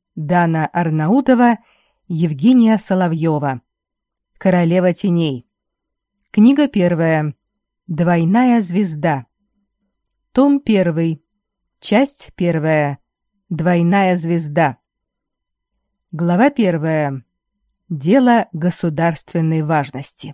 Дана Арнаутова, Евгения Соловьева. Королева теней. Книга 1. Двойная звезда. Том 1. Часть 1. Двойная звезда. Глава 1. Дело государственной важности.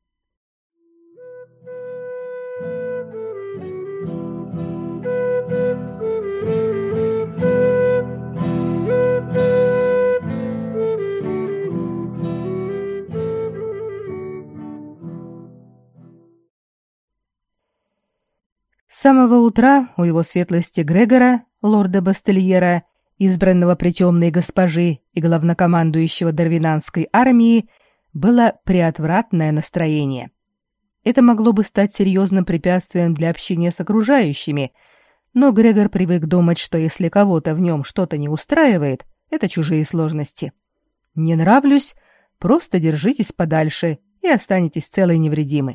С самого утра у его светлости Грегора, лорда Бастельера, избранного при темной госпожи и главнокомандующего Дарвинанской армии, было преотвратное настроение. Это могло бы стать серьезным препятствием для общения с окружающими, но Грегор привык думать, что если кого-то в нем что-то не устраивает, это чужие сложности. Не нравлюсь, просто держитесь подальше и останетесь целы и невредимы.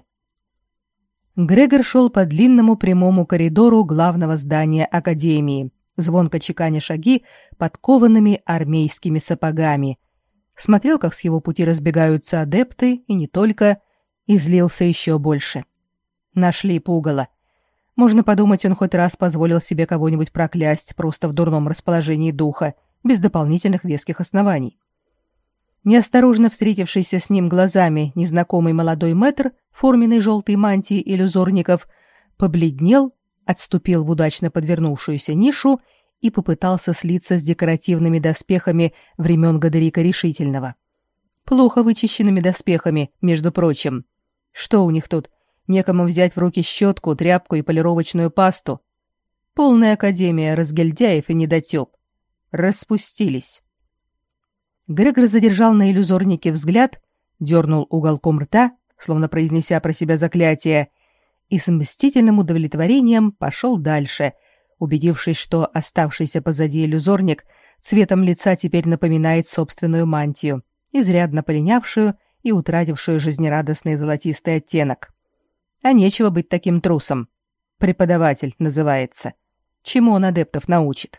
Грегор шел по длинному прямому коридору главного здания Академии, звонко чеканя шаги подкованными армейскими сапогами. Смотрел, как с его пути разбегаются адепты, и не только, и злился еще больше. Нашли пугало. Можно подумать, он хоть раз позволил себе кого-нибудь проклясть просто в дурном расположении духа, без дополнительных веских оснований. Неосторожно встретившийся с ним глазами незнакомый молодой мэтр в форменной желтой мантии иллюзорников побледнел, отступил в удачно подвернувшуюся нишу и попытался слиться с декоративными доспехами времен Годерика Решительного. Плохо вычищенными доспехами, между прочим. Что у них тут? Некому взять в руки щетку, тряпку и полировочную пасту? Полная академия разгильдяев и недотеп. Распустились. Грегор задержал на иллюзорнике взгляд, дернул уголком рта, словно произнеся про себя заклятие, и с мстительным удовлетворением пошел дальше, убедившись, что оставшийся позади иллюзорник цветом лица теперь напоминает собственную мантию, изрядно полинявшую и утратившую жизнерадостный золотистый оттенок. А нечего быть таким трусом. Преподаватель называется. Чему он адептов научит?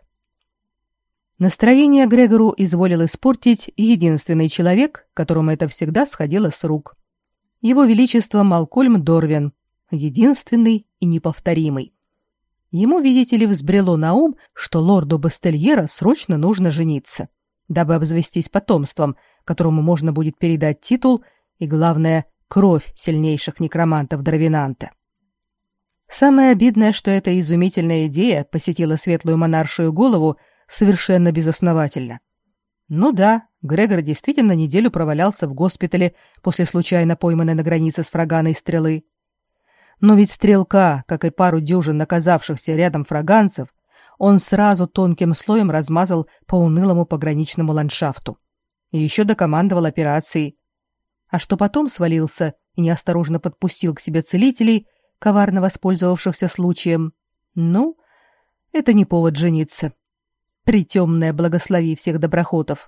Настроение Грегору изволил испортить единственный человек, которому это всегда сходило с рук. Его Величество Малкольм Дорвин, единственный и неповторимый. Ему, видите ли, взбрело на ум, что лорду Бастельера срочно нужно жениться, дабы обзавестись потомством, которому можно будет передать титул и, главное, кровь сильнейших некромантов Дарвинанта. Самое обидное, что эта изумительная идея посетила светлую монаршую голову совершенно безосновательно. Ну да, Грегор действительно неделю провалялся в госпитале после случайно пойманной на границе с фраганой стрелы. Но ведь стрелка, как и пару дюжин оказавшихся рядом фраганцев, он сразу тонким слоем размазал по унылому пограничному ландшафту. И еще докомандовал операцией. А что потом свалился и неосторожно подпустил к себе целителей, коварно воспользовавшихся случаем, ну, это не повод жениться. Притемное благослови всех доброхотов.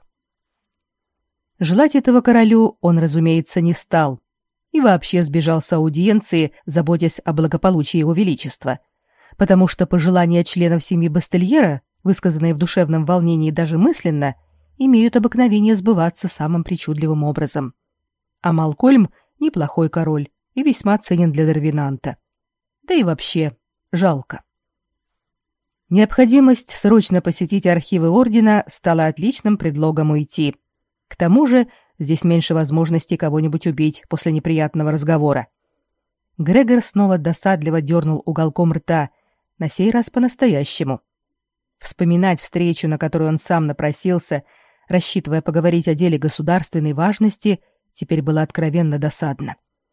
Желать этого королю он, разумеется, не стал и вообще сбежал с аудиенции, заботясь о благополучии его величества, потому что пожелания членов семьи Бастельера, высказанные в душевном волнении даже мысленно, имеют обыкновение сбываться самым причудливым образом. А Малкольм — неплохой король и весьма ценен для Дарвинанта. Да и вообще, жалко. Необходимость срочно посетить архивы ордена стала отличным предлогом уйти. К тому же здесь меньше возможностей кого-нибудь убить после неприятного разговора. Грегор снова досадливо дернул уголком рта, на сей раз по-настоящему. Вспоминать встречу, на которую он сам напросился, рассчитывая поговорить о деле государственной важности, теперь было откровенно досадно.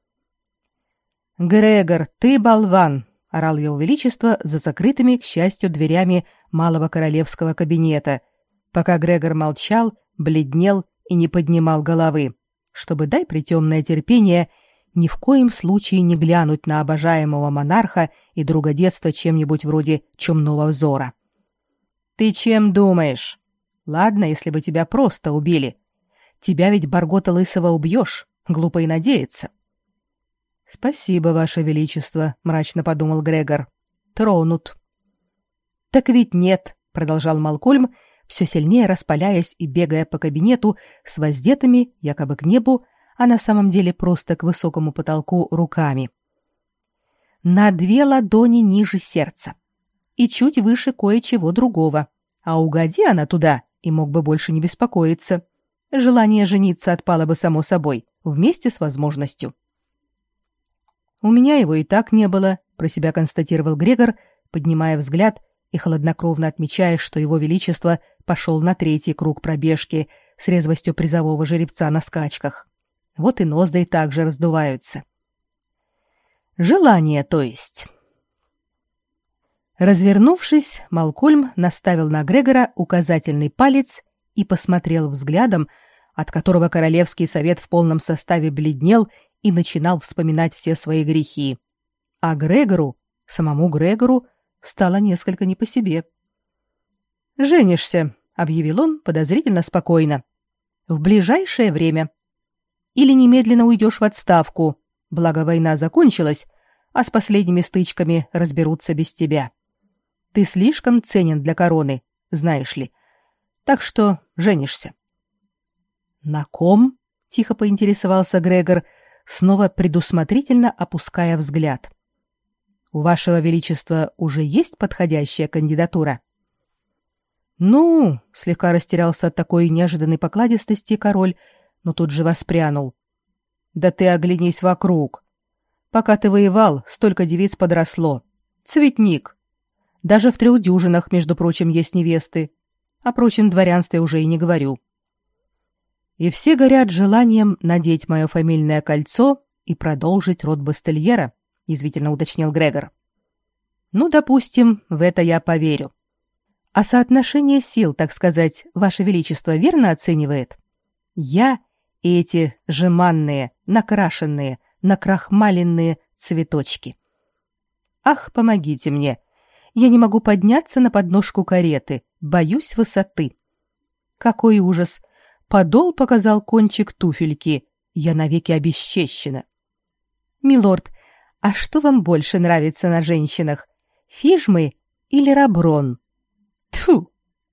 «Грегор, ты болван!» — орал его величество за закрытыми, к счастью, дверями малого королевского кабинета, пока Грегор молчал, бледнел и не поднимал головы, чтобы, дай притемное терпение, ни в коем случае не глянуть на обожаемого монарха и друга детства чем-нибудь вроде чумного взора. «Ты чем думаешь? Ладно, если бы тебя просто убили. Тебя ведь Баргота Лысого убьешь, глупо и надеяться». «Спасибо, Ваше Величество», — мрачно подумал Грегор. «Тронут». «Так ведь нет», — продолжал Малкольм, все сильнее распаляясь и бегая по кабинету с воздетыми, якобы к небу, а на самом деле просто к высокому потолку руками. На 2 ладони ниже сердца и чуть выше кое-чего другого, а угоди она туда, и мог бы больше не беспокоиться. Желание жениться отпало бы само собой, вместе с возможностью. «У меня его и так не было», — про себя констатировал Грегор, поднимая взгляд и хладнокровно отмечая, что его величество пошел на 3-й круг пробежки с резвостью призового жеребца на скачках. Вот и ноздри также раздуваются. Желание, то есть. Развернувшись, Малкольм наставил на Грегора указательный палец и посмотрел взглядом, от которого Королевский совет в полном составе бледнел и начинал вспоминать все свои грехи. А Грегору, самому Грегору, стало несколько не по себе. «Женишься», — объявил он подозрительно спокойно. «В ближайшее время. Или немедленно уйдешь в отставку, благо война закончилась, а с последними стычками разберутся без тебя. Ты слишком ценен для короны, знаешь ли. Так что женишься». «На ком?» — тихо поинтересовался Грегор, снова предусмотрительно опуская взгляд. «У вашего величества уже есть подходящая кандидатура?» «Ну», — слегка растерялся от такой неожиданной покладистости король, но тут же воспрянул. «Да ты оглянись вокруг. Пока ты воевал, столько девиц подросло. Цветник. Даже в 3 дюжинах, между прочим, есть невесты. О прочем дворянстве уже и не говорю. И все горят желанием надеть мое фамильное кольцо и продолжить род Бастельера», — язвительно уточнил Грегор. «Ну, допустим, в это я поверю. А соотношение сил, так сказать, ваше величество верно оценивает? Я и эти жеманные, накрашенные, накрахмаленные цветочки. Ах, помогите мне. Я не могу подняться на подножку кареты, боюсь высоты. Какой ужас! Подол показал кончик туфельки. Я навеки обесчещена. Милорд, а что вам больше нравится на женщинах? Фижмы или раброн? Тьфу!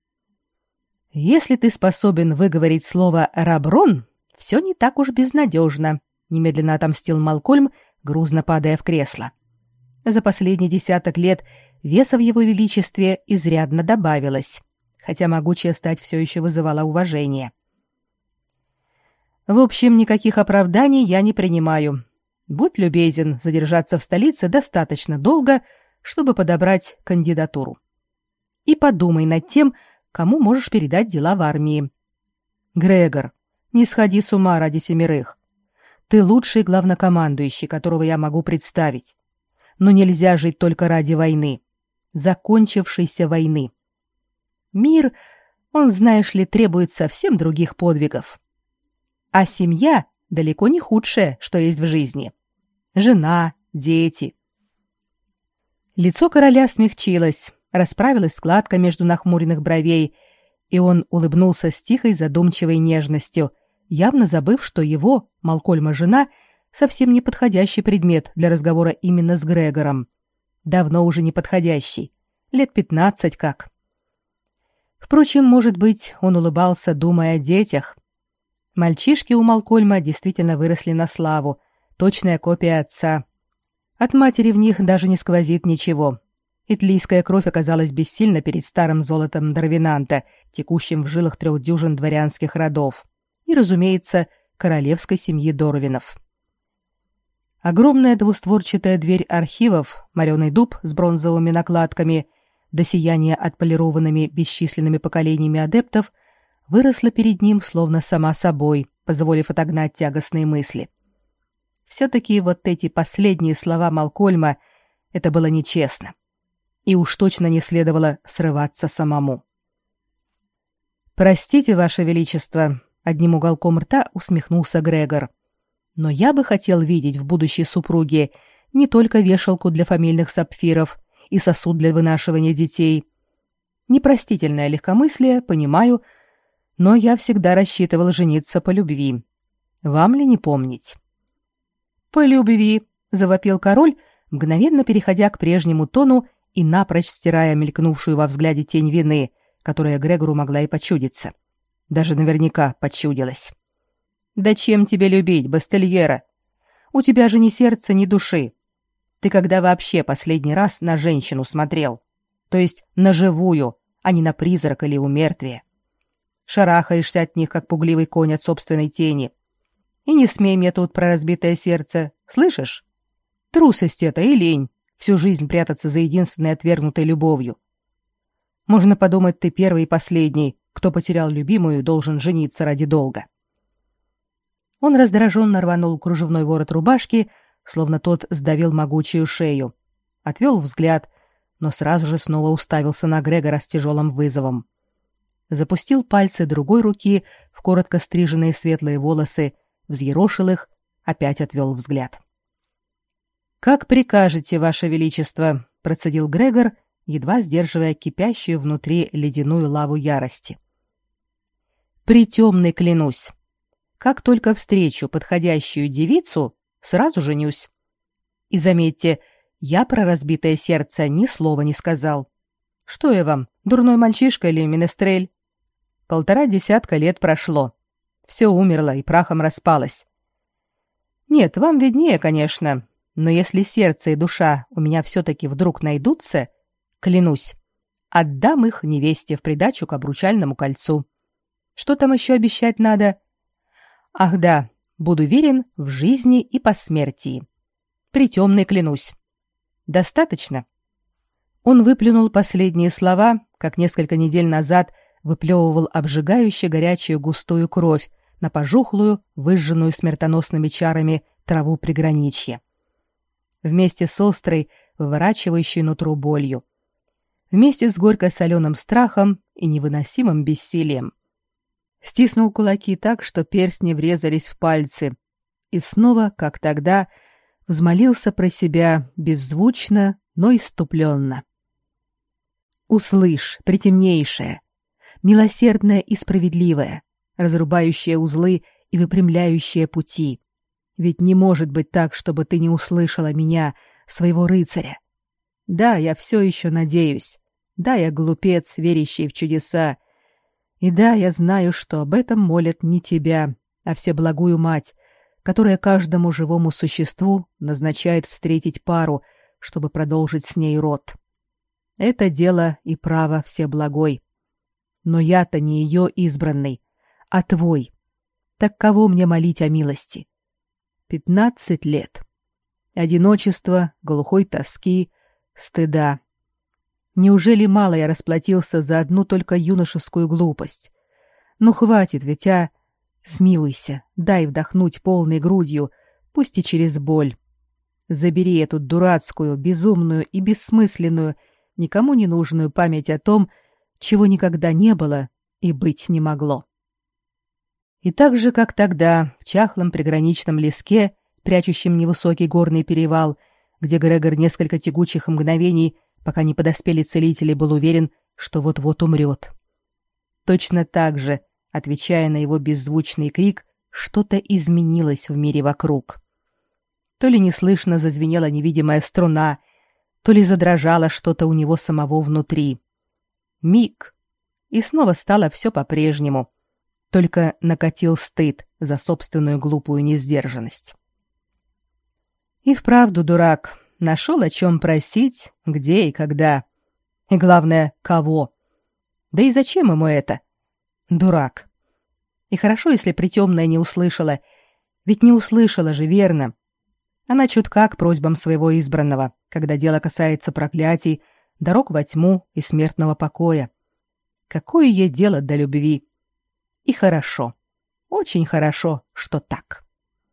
Если ты способен выговорить слово «раброн», все не так уж безнадежно, немедленно отомстил Малкольм, грузно падая в кресло. За последний 10 лет веса в его величестве изрядно добавилось, хотя могучая стать все еще вызывала уважение. В общем, никаких оправданий я не принимаю. Будь любезен задержаться в столице достаточно долго, чтобы подобрать кандидатуру. И подумай над тем, кому можешь передать дела в армии. Грегор, не сходи с ума ради 7. Ты лучший главнокомандующий, которого я могу представить. Но нельзя жить только ради войны. Закончившейся войны. Мир, он, знаешь ли, требует совсем других подвигов. А семья далеко не худшее, что есть в жизни. Жена, дети. Лицо короля смягчилось, расправилась складка между нахмуренных бровей, и он улыбнулся с тихой задумчивой нежностью, явно забыв, что его, Малкольма, жена, совсем не подходящий предмет для разговора именно с Грегором. Давно уже не подходящий. Лет 15 как. Впрочем, может быть, он улыбался, думая о детях. Мальчишки у Малкольма действительно выросли на славу, точная копия отца. От матери в них даже не сквозит ничего. Итлийская кровь оказалась бессильна перед старым золотом Дарвинанта, текущим в жилах 3 дюжин дворянских родов, и, разумеется, королевской семьи Дорвинов. Огромная двустворчатая дверь архивов, мореный дуб с бронзовыми накладками, до сияния отполированными бесчисленными поколениями адептов, выросла перед ним словно сама собой, позволив отогнать тягостные мысли. Все-таки вот эти последние слова Малкольма — это было нечестно. И уж точно не следовало срываться самому. «Простите, Ваше Величество», — одним уголком рта усмехнулся Грегор. «Но я бы хотел видеть в будущей супруге не только вешалку для фамильных сапфиров и сосуд для вынашивания детей. Непростительное легкомыслие, понимаю, но я всегда рассчитывал жениться по любви. Вам ли не помнить?» «По любви», — завопил король, мгновенно переходя к прежнему тону и напрочь стирая мелькнувшую во взгляде тень вины, которая Грегору могла и почудиться. Даже наверняка почудилась. «Да чем тебе любить, Бастельера? У тебя же ни сердца, ни души. Ты когда вообще последний раз на женщину смотрел? То есть на живую, а не на призрак или умертвие. Шарахаешься от них, как пугливый конь от собственной тени. И не смей мне тут про разбитое сердце, слышишь? Трусость это и лень, всю жизнь прятаться за единственной отвергнутой любовью. Можно подумать, ты первый и последний, кто потерял любимую и должен жениться ради долга». Он раздраженно рванул кружевной ворот рубашки, словно тот сдавил могучую шею. Отвел взгляд, но сразу же снова уставился на Грегора с тяжелым вызовом. Запустил пальцы другой руки в коротко стриженные светлые волосы, взъерошил их, опять отвел взгляд. «Как прикажете, Ваше Величество», — процедил Грегор, едва сдерживая кипящую внутри ледяную лаву ярости. «Притемный клянусь. Как только встречу подходящую девицу, сразу женюсь. И заметьте, я про разбитое сердце ни слова не сказал. Что я вам, дурной мальчишка или менестрель? 1,5 десятка лет прошло. Все умерло и прахом распалось. Нет, вам виднее, конечно, но если сердце и душа у меня все-таки вдруг найдутся, клянусь, отдам их невесте в придачу к обручальному кольцу. Что там еще обещать надо? Ах да, буду верен в жизни и посмертии. Притемный клянусь. Достаточно?» Он выплюнул последние слова, как несколько недель назад выплевывал обжигающе горячую густую кровь на пожухлую, выжженную смертоносными чарами траву приграничья. Вместе с острой, выворачивающей нутро болью. Вместе с горько-соленым страхом и невыносимым бессилием. Стиснул кулаки так, что перстни врезались в пальцы, и снова, как тогда, взмолился про себя беззвучно, но иступленно. «Услышь, притемнейшая, милосердная и справедливая, разрубающая узлы и выпрямляющая пути. Ведь не может быть так, чтобы ты не услышала меня, своего рыцаря. Да, я все еще надеюсь. Да, я глупец, верящий в чудеса. И да, я знаю, что об этом молят не тебя, а Всеблагую Мать, которая каждому живому существу назначает встретить пару, чтобы продолжить с ней род. Это дело и право Всеблагой. Но я-то не ее избранный, а твой. Так кого мне молить о милости? 15 лет. Одиночество, глухой тоски, стыда. Неужели мало я расплатился за одну только юношескую глупость? Ну хватит ведь, а? Смилуйся, дай вдохнуть полной грудью, пусть и через боль. Забери эту дурацкую, безумную и бессмысленную, никому не нужную память о том, чего никогда не было и быть не могло. И так же, как тогда, в чахлом приграничном леске, прячущем невысокий горный перевал, где Грегор несколько тягучих мгновений, пока не подоспели целители, был уверен, что вот-вот умрет. Точно так же, отвечая на его беззвучный крик, что-то изменилось в мире вокруг. То ли неслышно зазвенела невидимая струна, то ли задрожало что-то у него самого внутри. Миг, и снова стало все по-прежнему, только накатил стыд за собственную глупую несдержанность. И вправду дурак, нашел о чем просить, где и когда. И главное, кого. Да и зачем ему это? Дурак. И хорошо, если притемная не услышала. Ведь не услышала же, верно? Она чутка к просьбам своего избранного, когда дело касается проклятий, дорог во тьму и смертного покоя. Какое ей дело до любви? И хорошо, очень хорошо, что так.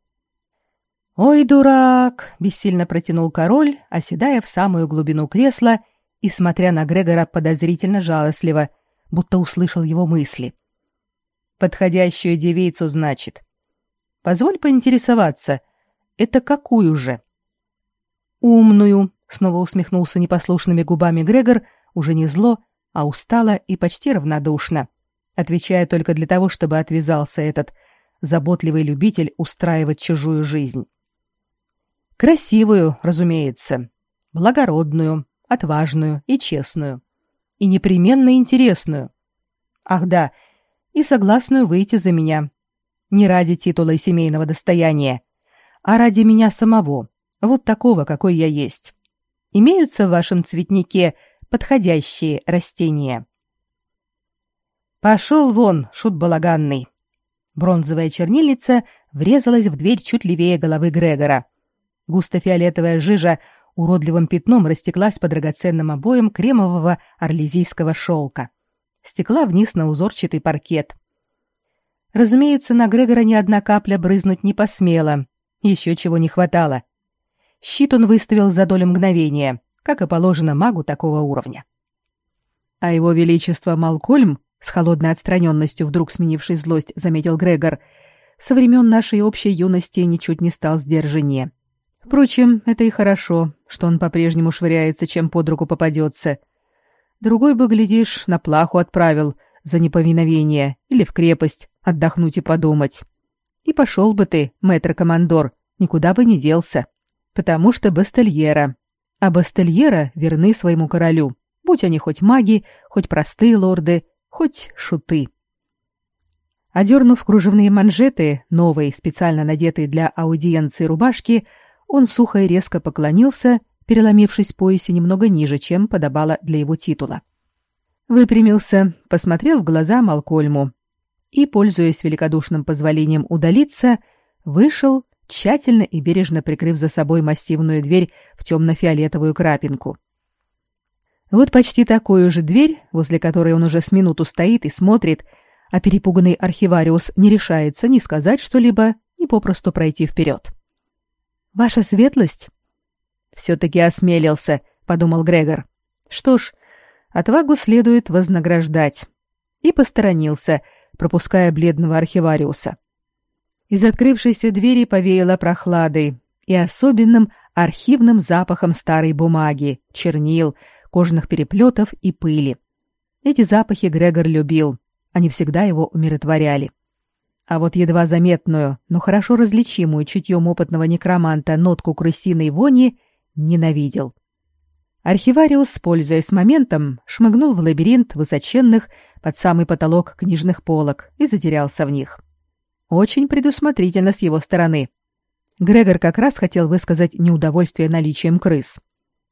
«Ой, дурак!» — бессильно протянул король, оседая в самую глубину кресла и смотря на Грегора подозрительно жалостливо, будто услышал его мысли. «Подходящую девицу, значит. Позволь поинтересоваться, это какую же?» «Умную», — снова усмехнулся непослушными губами Грегор, уже не зло, а устало и почти равнодушно, отвечая только для того, чтобы отвязался этот заботливый любитель устраивать чужую жизнь. Красивую, разумеется, благородную, отважную и честную. И непременно интересную, Ах да, и согласную выйти за меня. Не ради титула и семейного достояния, а ради меня самого, вот такого, какой я есть. Имеются в вашем цветнике подходящие растения? Пошел вон, шут балаганный. Бронзовая чернильница врезалась в дверь чуть левее головы Грегора. Густо-фиолетовая жижа уродливым пятном растеклась по драгоценным обоям кремового орлезийского шелка. Стекла вниз на узорчатый паркет. Разумеется, на Грегора ни одна капля брызнуть не посмела. Еще чего не хватало. Щит он выставил за долю мгновения, как и положено магу такого уровня. А его величество Малкольм, с холодной отстраненностью вдруг сменивший злость, заметил Грегор, со времен нашей общей юности ничуть не стал сдержаннее. Впрочем, это и хорошо, что он по-прежнему швыряется, чем под руку попадется. Другой бы, глядишь, на плаху отправил за неповиновение или в крепость отдохнуть и подумать. И пошел бы ты, мэтр-командор, никуда бы не делся, потому что бастельера. А бастельера верны своему королю, будь они хоть маги, хоть простые лорды, хоть шуты. Одернув кружевные манжеты, новые, специально надетые для аудиенции рубашки, он сухо и резко поклонился, переломившись в поясе немного ниже, чем подобало для его титула. Выпрямился, посмотрел в глаза Малкольму и, пользуясь великодушным позволением удалиться, вышел, тщательно и бережно прикрыв за собой массивную дверь в темно-фиолетовую крапинку. Вот почти такую же дверь, возле которой он уже с минуту стоит и смотрит, а перепуганный архивариус не решается ни сказать что-либо, ни попросту пройти вперед. «Ваша светлость?» «Все-таки осмелился», — подумал Грегор. «Что ж, отвагу следует вознаграждать». И посторонился, пропуская бледного архивариуса. Из открывшейся двери повеяло прохладой и особенным архивным запахом старой бумаги, чернил, кожаных переплетов и пыли. Эти запахи Грегор любил, они всегда его умиротворяли. А вот едва заметную, но хорошо различимую чутьем опытного некроманта нотку крысиной вони ненавидел. Архивариус, пользуясь моментом, шмыгнул в лабиринт высоченных под самый потолок книжных полок и затерялся в них. Очень предусмотрительно с его стороны. Грегор как раз хотел высказать неудовольствие наличием крыс.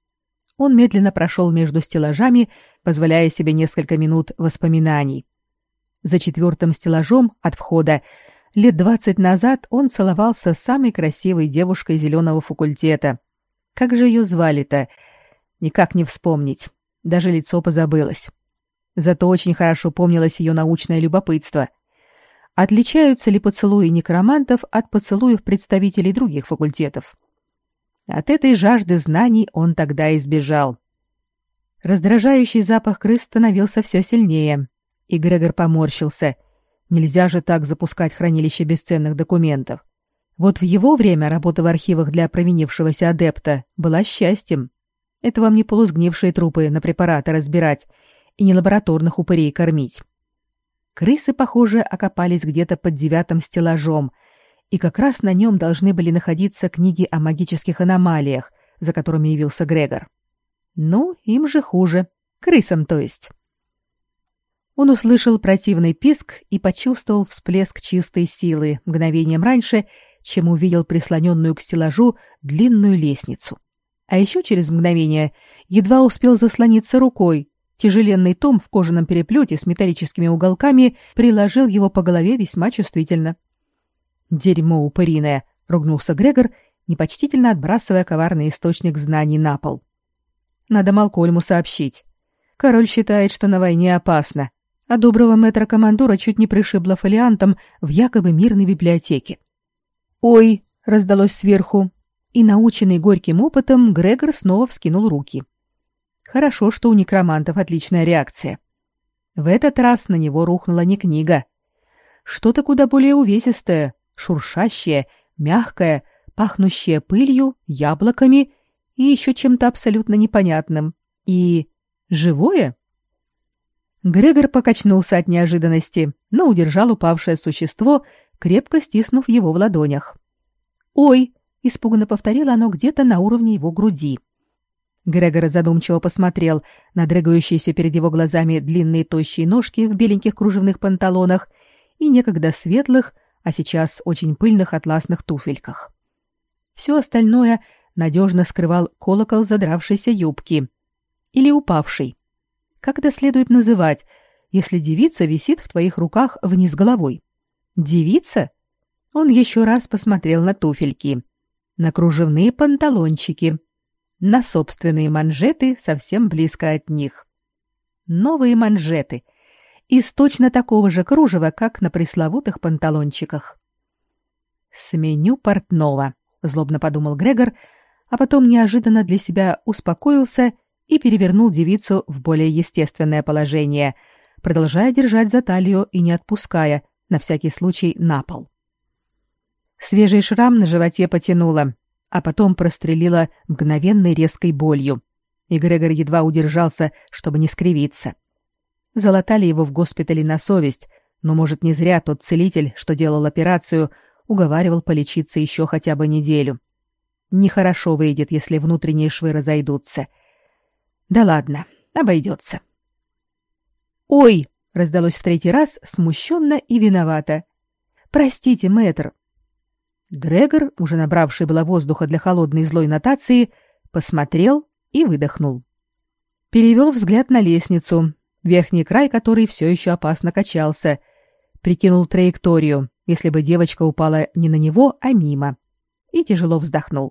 Он медленно прошел между стеллажами, позволяя себе несколько минут воспоминаний. За 4-м стеллажом от входа лет 20 назад он целовался с самой красивой девушкой зеленого факультета. Как же ее звали-то? Никак не вспомнить. Даже лицо позабылось. Зато очень хорошо помнилось ее научное любопытство. Отличаются ли поцелуи некромантов от поцелуев представителей других факультетов? От этой жажды знаний он тогда избежал. Раздражающий запах крыс становился все сильнее, и Грегор поморщился. Нельзя же так запускать хранилище бесценных документов. Вот в его время работа в архивах для провинившегося адепта была счастьем. Это вам не полусгнившие трупы на препараты разбирать и не лабораторных упырей кормить. Крысы, похоже, окопались где-то под 9-м стеллажом, и как раз на нем должны были находиться книги о магических аномалиях, за которыми явился Грегор. Ну, им же хуже. Крысам, то есть. Он услышал противный писк и почувствовал всплеск чистой силы мгновением раньше, чем увидел прислоненную к стеллажу длинную лестницу. А еще через мгновение едва успел заслониться рукой. Тяжеленный том в кожаном переплете с металлическими уголками приложил его по голове весьма чувствительно. «Дерьмо упыриное!» — ругнулся Грегор, непочтительно отбрасывая коварный источник знаний на пол. «Надо Малкольму сообщить. Король считает, что на войне опасно, а доброго мэтра-командора чуть не пришибло фолиантом в якобы мирной библиотеке». «Ой!» — раздалось сверху, и, наученный горьким опытом, Грегор снова вскинул руки. Хорошо, что у некромантов отличная реакция. В этот раз на него рухнула не книга. Что-то куда более увесистое, шуршащее, мягкое, пахнущее пылью, яблоками и еще чем-то абсолютно непонятным. И живое? Грегор покачнулся от неожиданности, но удержал упавшее существо, крепко стиснув его в ладонях. «Ой!» — испуганно повторило оно где-то на уровне его груди. Грегор задумчиво посмотрел на дрыгающиеся перед его глазами длинные тощие ножки в беленьких кружевных панталонах и некогда светлых, а сейчас очень пыльных атласных туфельках. Все остальное надежно скрывал колокол задравшейся юбки. Или упавший. Как это следует называть, если девица висит в твоих руках вниз головой? Девица? Он еще раз посмотрел на туфельки, на кружевные панталончики, на собственные манжеты совсем близко от них. Новые манжеты. Из точно такого же кружева, как на пресловутых панталончиках. «Сменю портного», — злобно подумал Грегор, а потом неожиданно для себя успокоился и перевернул девицу в более естественное положение, продолжая держать за талию и не отпуская, на всякий случай, на пол. Свежий шрам на животе потянуло, а потом прострелило мгновенной резкой болью, и Грегор едва удержался, чтобы не скривиться. Залатали его в госпитале на совесть, но, может, не зря тот целитель, что делал операцию, уговаривал полечиться еще хотя бы неделю. Нехорошо выйдет, если внутренние швы разойдутся. Да ладно, обойдется. «Ой!» — раздалось в третий раз, смущенно и виновато. «Простите, мэтр». Грегор, уже набравший было воздуха для холодной злой нотации, посмотрел и выдохнул. Перевел взгляд на лестницу, верхний край которой все еще опасно качался, прикинул траекторию, если бы девочка упала не на него, а мимо, и тяжело вздохнул.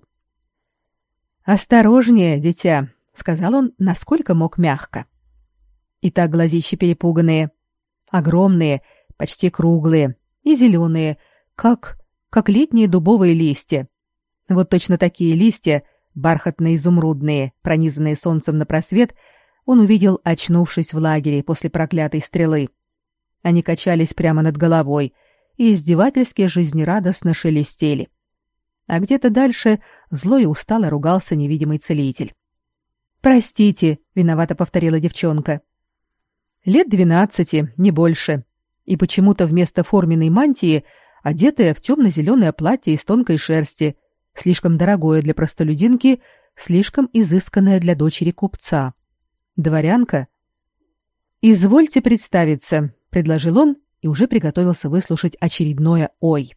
«Осторожнее, дитя», — сказал он, насколько мог мягко. И так глазища перепуганные, огромные, почти круглые и зеленые, как летние дубовые листья. Вот точно такие листья, бархатно-изумрудные, пронизанные солнцем напросвет, он увидел, очнувшись в лагере после проклятой стрелы. Они качались прямо над головой и издевательски жизнерадостно шелестели. А где-то дальше зло и устало ругался невидимый целитель. «Простите», — виновато повторила девчонка. Лет 12, не больше, и почему-то вместо форменной мантии одетая в темно-зеленое платье из тонкой шерсти, слишком дорогое для простолюдинки, слишком изысканное для дочери купца. Дворянка? «Извольте представиться», — предложил он и уже приготовился выслушать очередное «ой».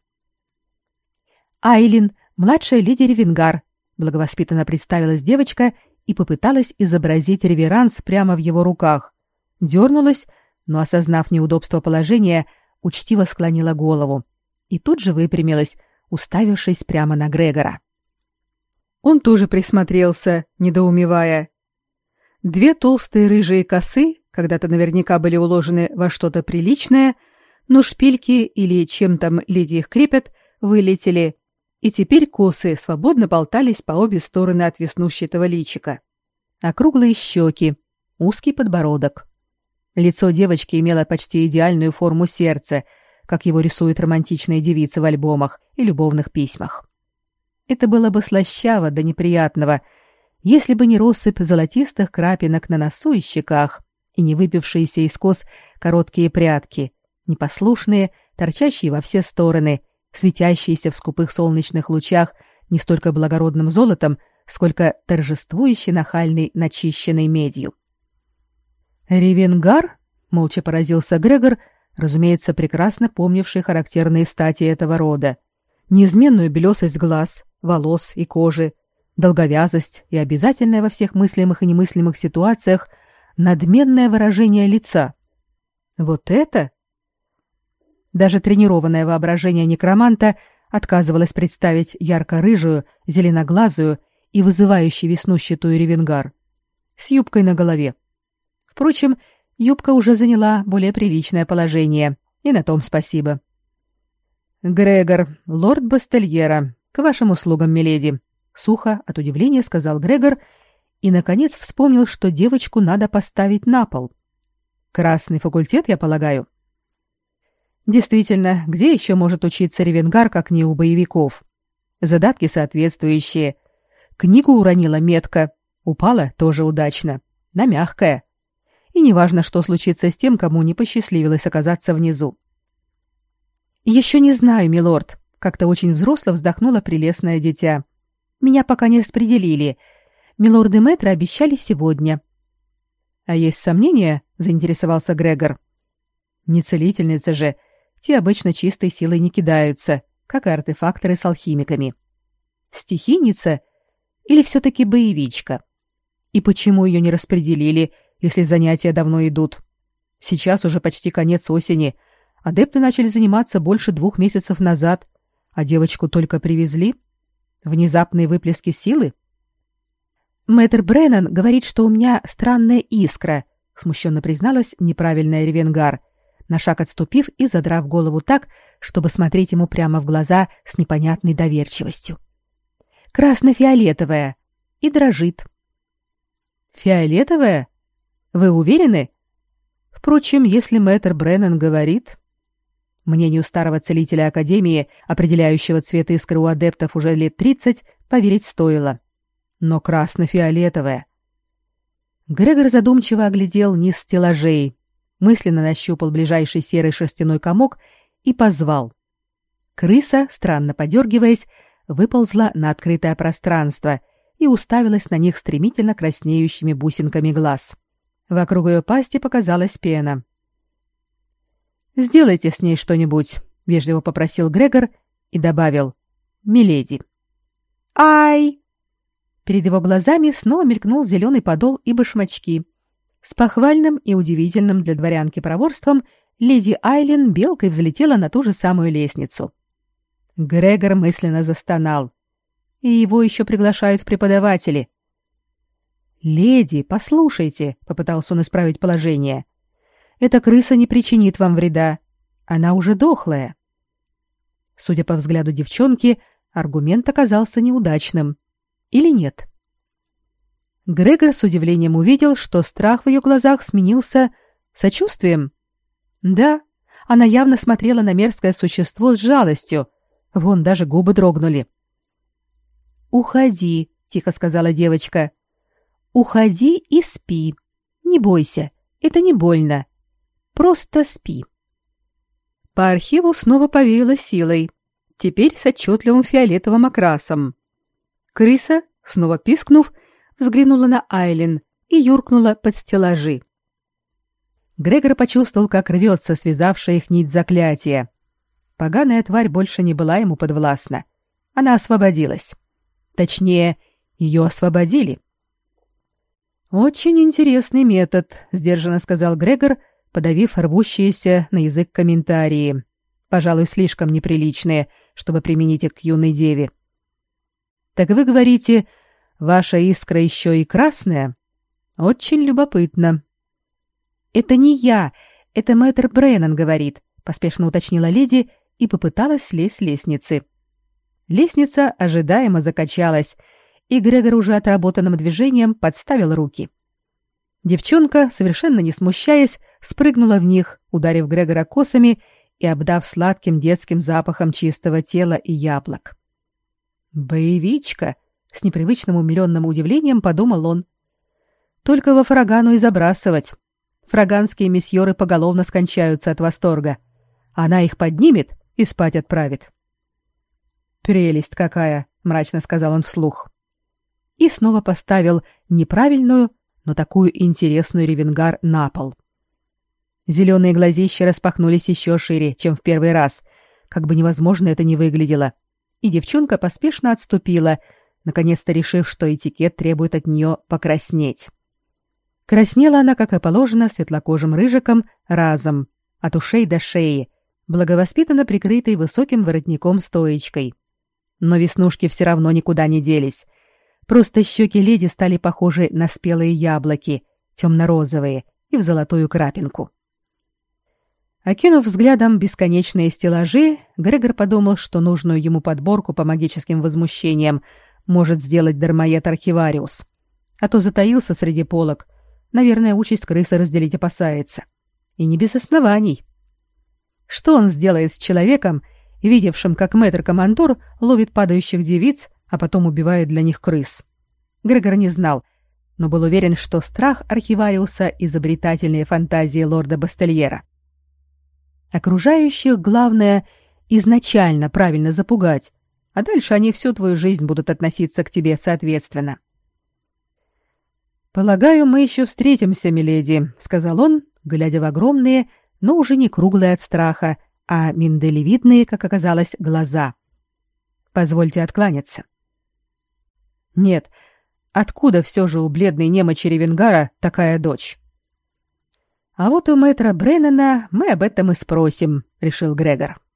«Айлин, младшая леди Ревенгар», — благовоспитанно представилась девочка и попыталась изобразить реверанс прямо в его руках. Дернулась, но, осознав неудобство положения, учтиво склонила голову и тут же выпрямилась, уставившись прямо на Грегора. Он тоже присмотрелся, недоумевая. Две толстые рыжие косы, когда-то наверняка были уложены во что-то приличное, но шпильки или чем там леди их крепят, вылетели, и теперь косы свободно болтались по обе стороны от веснущатого личика. Округлые щеки, узкий подбородок. Лицо девочки имело почти идеальную форму сердца, как его рисуют романтичные девицы в альбомах и любовных письмах. Это было бы слащаво до неприятного, если бы не россыпь золотистых крапинок на носу и щеках и не выбившиеся из кос короткие прядки, непослушные, торчащие во все стороны, светящиеся в скупых солнечных лучах не столько благородным золотом, сколько торжествующе нахальной начищенной медью. «Ревенгар?» — молча поразился Грегор, разумеется, прекрасно помнивший характерные стати этого рода. Неизменную белесость глаз, волос и кожи, долговязость и обязательное во всех мыслимых и немыслимых ситуациях надменное выражение лица. Вот это? Даже тренированное воображение некроманта отказывалось представить ярко-рыжую, зеленоглазую и вызывающую веснущатую Ревенгар с юбкой на голове. Впрочем, юбка уже заняла более приличное положение, и на том спасибо. «Грегор, лорд Бастельера, к вашим услугам, миледи», — сухо от удивления сказал Грегор и, наконец, вспомнил, что девочку надо поставить на пол. «Красный факультет, я полагаю?» Действительно, где еще может учиться Ревенгар, как не у боевиков? Задатки соответствующие. Книгу уронила метко, упала тоже удачно, на мягкое. И неважно, что случится с тем, кому не посчастливилось оказаться внизу. «Еще не знаю, милорд», — как-то очень взросло вздохнуло прелестное дитя. «Меня пока не распределили. Милорды Мэтра обещали сегодня. А есть сомнения? Заинтересовался Грегор. Не целительницы же, те обычно чистой силой не кидаются, как и артефакторы с алхимиками. Стихийница или все-таки боевичка? И почему ее не распределили, если занятия давно идут? Сейчас уже почти конец осени. Адепты начали заниматься больше 2 месяцев назад, а девочку только привезли. Внезапные выплески силы? Мэтр Бреннан говорит, что у меня странная искра, смущенно призналась неправильная Ревенгар, на шаг отступив и задрав голову так, чтобы смотреть ему прямо в глаза с непонятной доверчивостью. Красно-фиолетовая и дрожит. Фиолетовая? Вы уверены? Впрочем, если мэтр Бреннан говорит... Мнению старого целителя Академии, определяющего цвет искры у адептов уже лет 30, поверить стоило. Но красно-фиолетовая. Грегор задумчиво оглядел низ стеллажей, мысленно нащупал ближайший серый шерстяной комок и позвал. Крыса, странно подергиваясь, выползла на открытое пространство и уставилась на них стремительно краснеющими бусинками глаз. Вокруг ее пасти показалась пена. «Сделайте с ней что-нибудь», — вежливо попросил Грегор и добавил: «Миледи». «Ай!» Перед его глазами снова мелькнул зеленый подол и башмачки. С похвальным и удивительным для дворянки проворством леди Айлин белкой взлетела на ту же самую лестницу. Грегор мысленно застонал. И его еще приглашают в преподаватели. «Леди, послушайте», — попытался он исправить положение. «Эта крыса не причинит вам вреда. Она уже дохлая». Судя по взгляду девчонки, аргумент оказался неудачным. Или нет? Грегор с удивлением увидел, что страх в ее глазах сменился сочувствием. Да, она явно смотрела на мерзкое существо с жалостью. Вон даже губы дрогнули. «Уходи», — тихо сказала девочка. «Уходи и спи. Не бойся, это не больно. Просто спи». По архиву снова повеяло силой, теперь с отчетливым фиолетовым окрасом. Крыса, снова пискнув, взглянула на Айлин и юркнула под стеллажи. Грегор почувствовал, как рвется связавшая их нить заклятия. Поганая тварь больше не была ему подвластна. Она освободилась. Точнее, ее освободили. «Очень интересный метод», — сдержанно сказал Грегор, подавив рвущиеся на язык комментарии. Пожалуй, слишком неприличные, чтобы применить их к юной деве. «Так вы говорите, ваша искра еще и красная? Очень любопытно». «Это не я, это мэтр Бреннан говорит», — поспешно уточнила леди и попыталась слезть с лестницы. Лестница ожидаемо закачалась, и Грегор уже отработанным движением подставил руки. Девчонка, совершенно не смущаясь, спрыгнула в них, ударив Грегора косами и обдав сладким детским запахом чистого тела и яблок. «Боевичка!» — с непривычным умиленным удивлением подумал он. «Только во фрагану и забрасывать. Фраганские месьёры поголовно скончаются от восторга. Она их поднимет и спать отправит». «Прелесть какая!» — мрачно сказал он вслух. И снова поставил неправильную, но такую интересную ревенгар на пол. Зеленые глазища распахнулись еще шире, чем в первый раз, как бы невозможно это ни выглядело, и девчонка поспешно отступила, наконец-то решив, что этикет требует от нее покраснеть. Краснела она, как и положено, светлокожим рыжиком разом, от ушей до шеи, благовоспитанно прикрытой высоким воротником-стоечкой. Но веснушки все равно никуда не делись. Просто щеки леди стали похожи на спелые яблоки, темно-розовые и в золотую крапинку. Окинув взглядом бесконечные стеллажи, Грегор подумал, что нужную ему подборку по магическим возмущениям может сделать дармоед-архивариус. А то затаился среди полок. Наверное, участь крысы разделить опасается. И не без оснований. Что он сделает с человеком, видевшим, как мэтр-командор ловит падающих девиц, а потом убивает для них крыс? Грегор не знал, но был уверен, что страх архивариуса — изобретательные фантазии лорда Бастельера. Окружающих главное изначально правильно запугать, а дальше они всю твою жизнь будут относиться к тебе соответственно. «Полагаю, мы еще встретимся, миледи», — сказал он, глядя в огромные, но уже не круглые от страха, а миндалевидные, как оказалось, глаза. «Позвольте откланяться». «Нет, откуда все же у бледной немочи Ревенгара такая дочь?» «А вот у мэтра Бреннана мы об этом и спросим», — решил Грегор.